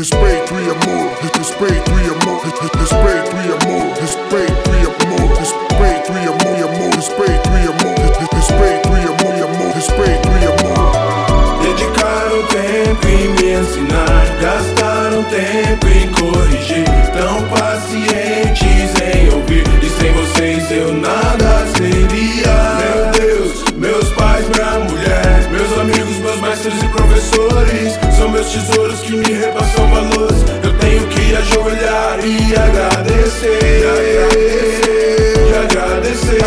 respeito e amor, respeito e amor, respeito e amor, respeito e amor, respeito e amor, respeito e amor, respeito e amor, respeito e amor. Dedicaram tempo em me ensinar, gastaram tempo em corrigir, tão pacientes em ouvir, e sem vocês eu nada seria. Meu Deus, meus pais, minha mulher, meus amigos, meus mestres e professores, são meus tesouros que me repassam valores. Eu tenho que ajoelhar e agradecer, e agradecer,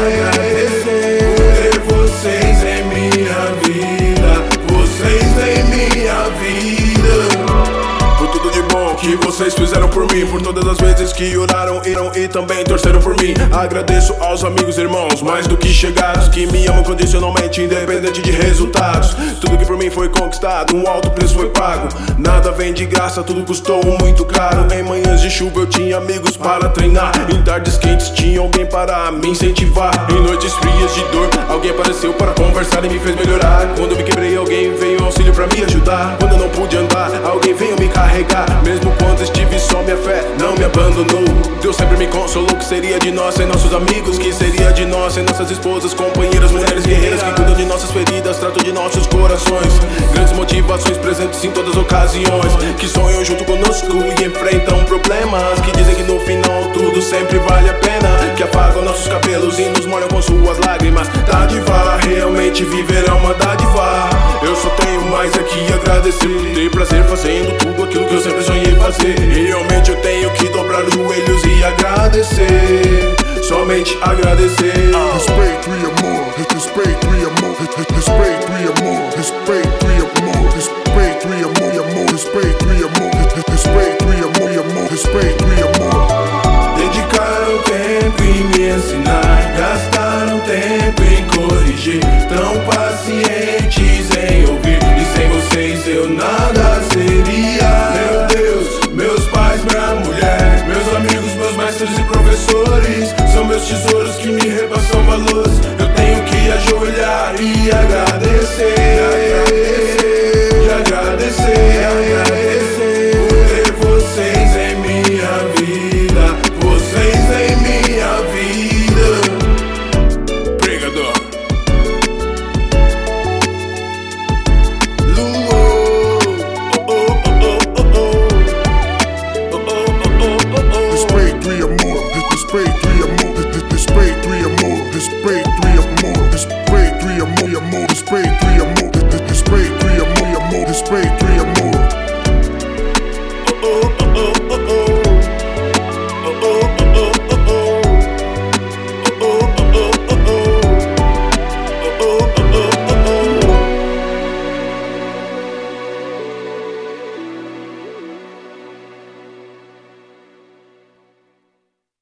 ter vocês em minha vida, vocês em minha vida. Por tudo de bom que vocês fizeram por mim, por todas as vezes que oraram, iram e também torceram por mim. Agradeço aos amigos e irmãos, mais do que chegados, que me amam condicionalmente, independente de resultados. Tudo que por mim foi conquistado, um alto preço foi pago. Nada vem de graça, tudo custou muito caro. Em manhãs de chuva eu tinha amigos para treinar, em tardes quentes tinha alguém para me incentivar. Em noites frias de dor, alguém apareceu para conversar e me fez melhorar. Quando eu me quebrei, alguém veio ao auxílio para me ajudar. Quando eu não pude andar, alguém veio me carregar. Mesmo quando estive só, minha fé não me abandonou. Deus sempre me consolou. Que seria de nós sem nossos amigos? Que seria de nós sem nossas esposas, companheiras, mulheres guerreiras que cuidam de nossas feridas, tratam de nossos corações. Grandes motivações presentes em todas as ocasiões, que sonham junto conosco e enfrentam problemas, que dizem que no final tudo sempre vale a pena, que apagam nossos cabelos e nos molham com suas lágrimas. Dádiva, realmente viver é uma dádiva. Eu só tenho mais aqui a agradecer, ter prazer fazendo tudo aquilo que eu sempre sonhei fazer. Realmente eu tenho que dobrar os joelhos e agradecer, somente agradecer. Respeito e amor, respeito e amor, respeito e amor, respeito e amor, respeito e amor, respeito e amor, respeito